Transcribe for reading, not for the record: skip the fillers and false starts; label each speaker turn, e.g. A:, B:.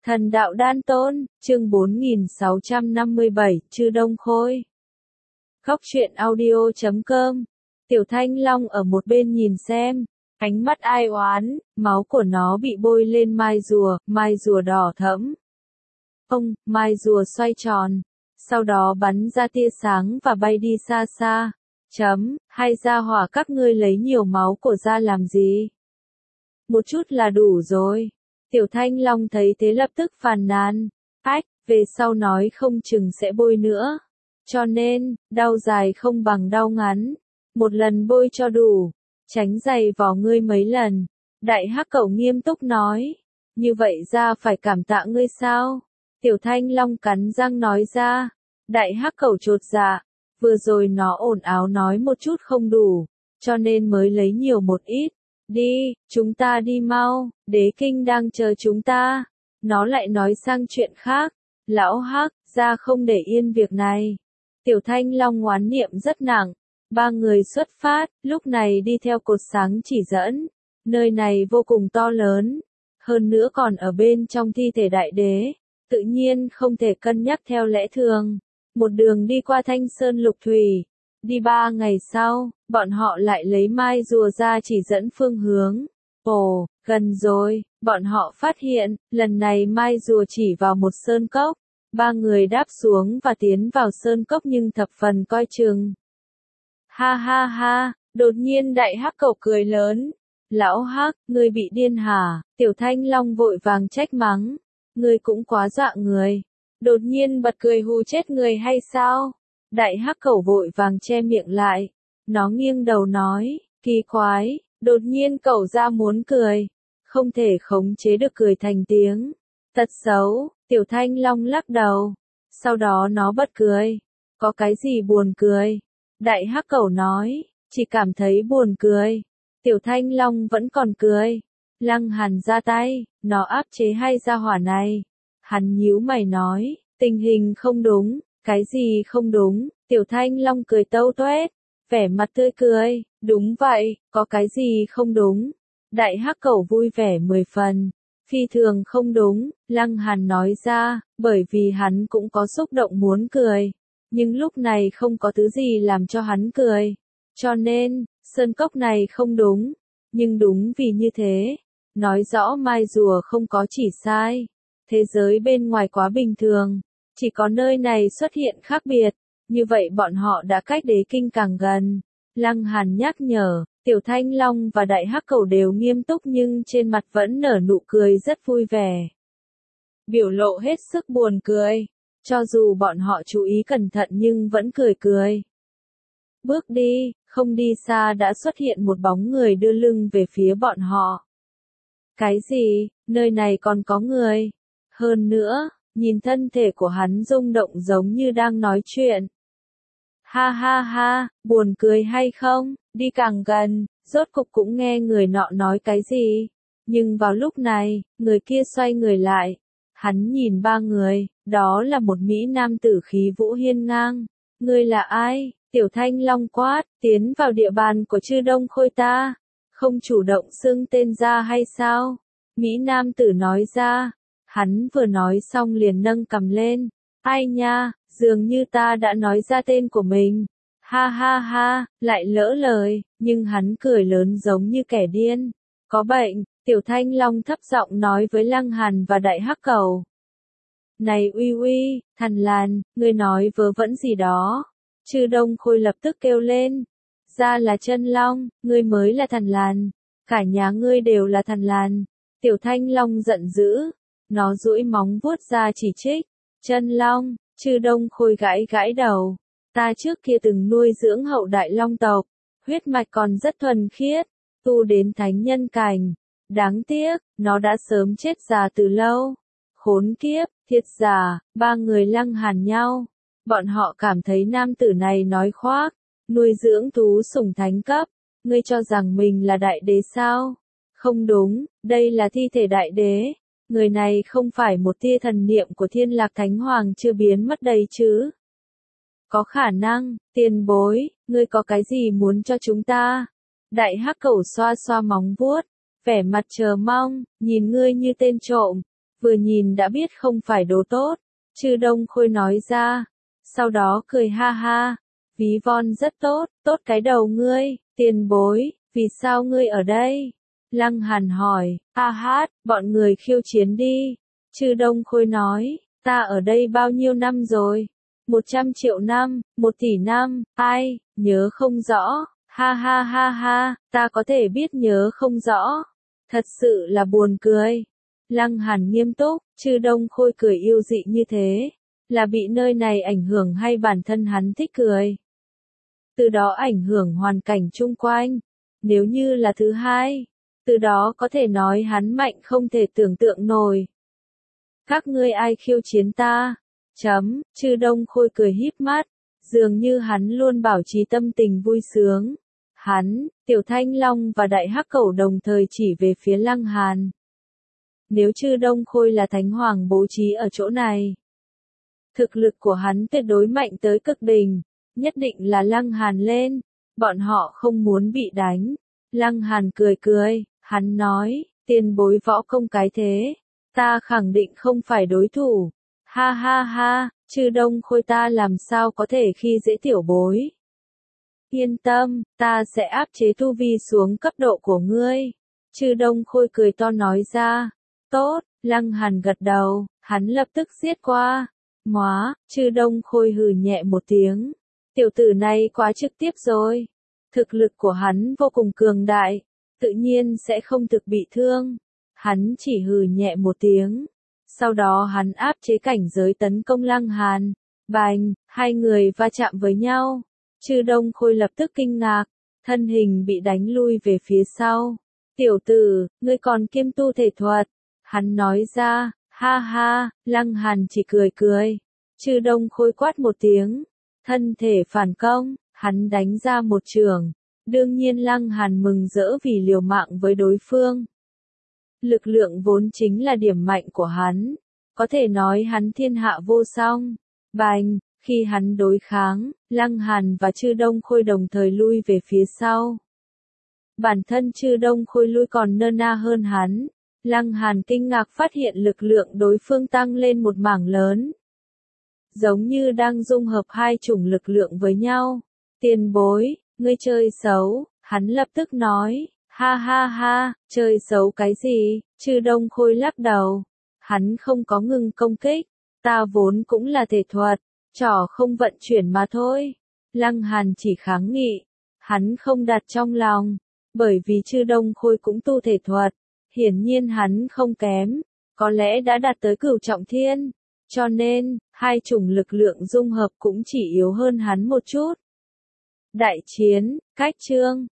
A: Thần đạo đan tôn, chương 4657, Chư Đông Khôi. Khóc chuyện audio.com. Tiểu Thanh Long ở một bên nhìn xem, ánh mắt ai oán, máu của nó bị bôi lên mai rùa đỏ thẫm. Mai rùa xoay tròn, sau đó bắn ra tia sáng và bay đi xa xa. Hay gia hỏa các ngươi lấy nhiều máu của ra làm gì? Một chút là đủ rồi. Tiểu Thanh Long thấy thế lập tức phàn nàn. Về sau nói không chừng sẽ bôi nữa. Cho nên, đau dài không bằng đau ngắn. Một lần bôi cho đủ. Tránh giày vò ngươi mấy lần. Đại Hắc Cẩu nghiêm túc nói. Như vậy ra phải cảm tạ ngươi sao? Tiểu Thanh Long cắn răng nói ra. Đại Hắc Cẩu chột dạ. Vừa rồi nó ồn ào nói một chút không đủ. Cho nên mới lấy nhiều một ít. Đi, chúng ta đi mau, đế kinh đang chờ chúng ta. Nó lại nói sang chuyện khác. Lão Hắc, ra không để yên việc này. Tiểu Thanh Long oán niệm rất nặng. Ba người xuất phát, lúc này đi theo cột sáng chỉ dẫn. Nơi này vô cùng to lớn. Hơn nữa còn ở bên trong thi thể đại đế. Tự nhiên không thể cân nhắc theo lẽ thường. Một đường đi qua Thanh Sơn Lục Thủy. Đi 3 ngày sau, bọn họ lại lấy mai rùa ra chỉ dẫn phương hướng. Gần rồi, bọn họ phát hiện, lần này mai rùa chỉ vào một sơn cốc. Ba người đáp xuống và tiến vào sơn cốc nhưng thập phần coi chừng. Ha, đột nhiên Đại Hắc Cẩu cười lớn. Lão Hắc, ngươi bị điên hả? Tiểu Thanh Long vội vàng trách mắng. Ngươi cũng quá dọa người. Đột nhiên bật cười hù chết người hay sao? Đại Hắc Cẩu vội vàng che miệng lại. Nó nghiêng đầu nói, kỳ quái, đột nhiên cẩu ra muốn cười. Không thể khống chế được cười thành tiếng. Tật xấu, Tiểu Thanh Long lắc đầu. Sau đó nó bật cười. Có cái gì buồn cười? Đại Hắc Cẩu nói, chỉ cảm thấy buồn cười. Tiểu Thanh Long vẫn còn cười. Lăng Hàn ra tay, nó áp chế hai gia hỏa này. Hắn nhíu mày nói, tình hình không đúng. Cái gì không đúng? Tiểu Thanh Long cười tâu toét, vẻ mặt tươi cười, đúng vậy, có cái gì không đúng? Đại Hắc Cẩu vui vẻ 10 phần, phi thường không đúng, Lăng Hàn nói ra, bởi vì hắn cũng có xúc động muốn cười, nhưng lúc này không có thứ gì làm cho hắn cười, cho nên, sơn cốc này không đúng, nhưng đúng vì như thế, nói rõ mai rùa không có chỉ sai, thế giới bên ngoài quá bình thường. Chỉ có nơi này xuất hiện khác biệt, như vậy bọn họ đã cách đế kinh càng gần. Lăng Hàn nhắc nhở, Tiểu Thanh Long và Đại Hắc Cẩu đều nghiêm túc nhưng trên mặt vẫn nở nụ cười rất vui vẻ. Biểu lộ hết sức buồn cười, cho dù bọn họ chú ý cẩn thận nhưng vẫn cười. Bước đi, không đi xa đã xuất hiện một bóng người đưa lưng về phía bọn họ. Cái gì, nơi này còn có người? Hơn nữa, nhìn thân thể của hắn rung động giống như đang nói chuyện. Ha, buồn cười hay không? Đi càng gần, rốt cục cũng nghe người nọ nói cái gì. Nhưng vào lúc này, người kia xoay người lại. Hắn nhìn ba người, đó là một Mỹ nam tử khí vũ hiên ngang. Ngươi là ai? Tiểu Thanh Long quát, tiến vào địa bàn của Chư Đông Khôi ta. Không chủ động xưng tên ra hay sao? Mỹ nam tử nói ra. Hắn vừa nói xong liền nâng cằm lên. Ai nha, dường như ta đã nói ra tên của mình. Ha, lại lỡ lời, nhưng hắn cười lớn giống như kẻ điên. Có bệnh, Tiểu Thanh Long thấp giọng nói với Lăng Hàn và Đại Hắc Cẩu. Này uy, Thằn Làn, ngươi nói vớ vẩn gì đó. Chư Đông Khôi lập tức kêu lên. Ra là Chân Long, ngươi mới là Thằn Làn. Cả nhà ngươi đều là Thằn Làn. Tiểu Thanh Long giận dữ. Nó duỗi móng vuốt ra chỉ trích. Chân Long, Chư Đông Khôi gãi đầu. Ta trước kia từng nuôi dưỡng hậu đại long tộc. Huyết mạch còn rất thuần khiết. Tu đến thánh nhân cảnh. Đáng tiếc, nó đã sớm chết già từ lâu. Khốn kiếp, thiệt giả, ba người Lăng Hàn nhau. Bọn họ cảm thấy nam tử này nói khoác. Nuôi dưỡng thú sủng thánh cấp. Ngươi cho rằng mình là đại đế sao? Không đúng, đây là thi thể đại đế. Người này không phải một tia thần niệm của Thiên Lạc Thánh Hoàng chưa biến mất đây chứ? Có khả năng, tiền bối, ngươi có cái gì muốn cho chúng ta? Đại Hắc Cẩu xoa móng vuốt, vẻ mặt chờ mong, nhìn ngươi như tên trộm. vừa nhìn đã biết không phải đồ tốt, Chư Đông Khôi nói ra, sau đó cười ha ha, ví von rất tốt, tốt cái đầu ngươi, tiền bối, vì sao ngươi ở đây? Lăng Hàn hỏi, a hát, bọn người khiêu chiến đi, Chư Đông Khôi nói, ta ở đây bao nhiêu năm rồi? 100 triệu năm, 1 tỷ năm, ai, nhớ không rõ, ha ha ha ha, ta có thể biết nhớ không rõ, thật sự là buồn cười. Lăng Hàn nghiêm túc, Chư Đông Khôi cười yêu dị như thế, là bị nơi này ảnh hưởng hay bản thân hắn thích cười? Từ đó ảnh hưởng hoàn cảnh chung quanh, nếu như là thứ hai, từ đó có thể nói hắn mạnh không thể tưởng tượng nổi. Các ngươi ai khiêu chiến ta? Chư Đông Khôi cười híp mắt, dường như hắn luôn bảo trì tâm tình vui sướng. Hắn, Tiểu Thanh Long và Đại Hắc Cẩu đồng thời chỉ về phía Lăng Hàn. Nếu Chư Đông Khôi là Thánh Hoàng bố trí ở chỗ này, thực lực của hắn tuyệt đối mạnh tới cực đỉnh, nhất định là Lăng Hàn lên, bọn họ không muốn bị đánh. Lăng Hàn cười cười, hắn nói, tiền bối võ công cái thế, ta khẳng định không phải đối thủ. Ha ha ha, Chư Đông Khôi ta làm sao có thể khi dễ tiểu bối. Yên tâm, ta sẽ áp chế tu vi xuống cấp độ của ngươi. Chư Đông Khôi cười to nói ra. Tốt, Lăng Hàn gật đầu, hắn lập tức giết qua. Móa, Chư Đông Khôi hừ nhẹ một tiếng. Tiểu tử này quá trực tiếp rồi. Thực lực của hắn vô cùng cường đại, tự nhiên sẽ không thực bị thương. Hắn chỉ hừ nhẹ một tiếng. Sau đó hắn áp chế cảnh giới tấn công Lăng Hàn. Bành, hai người va chạm với nhau. Chư Đông Khôi lập tức kinh ngạc, thân hình bị đánh lui về phía sau. Tiểu tử, ngươi còn kiêm tu thể thuật. Hắn nói ra, ha ha, Lăng Hàn chỉ cười cười. Chư Đông Khôi quát một tiếng, thân thể phản công, hắn đánh ra một chưởng. Đương nhiên Lăng Hàn mừng rỡ vì liều mạng với đối phương. Lực lượng vốn chính là điểm mạnh của hắn, có thể nói hắn thiên hạ vô song. Bành, khi hắn đối kháng, Lăng Hàn và Chư Đông Khôi đồng thời lui về phía sau. Bản thân Chư Đông Khôi lui còn nơ na hơn hắn. Lăng Hàn kinh ngạc phát hiện lực lượng đối phương tăng lên một mảng lớn. Giống như đang dung hợp hai chủng lực lượng với nhau. Tiền bối, ngươi chơi xấu, hắn lập tức nói. Ha ha ha, chơi xấu cái gì? Chư Đông Khôi lắc đầu. Hắn không có ngừng công kích. Ta vốn cũng là thể thuật, trò không vận chuyển mà thôi. Lăng Hàn chỉ kháng nghị. Hắn không đặt trong lòng. Bởi vì Chư Đông Khôi cũng tu thể thuật. Hiển nhiên hắn không kém. Có lẽ đã đạt tới cửu trọng thiên. Cho nên, hai chủng lực lượng dung hợp cũng chỉ yếu hơn hắn một chút. Đại chiến, cách chương.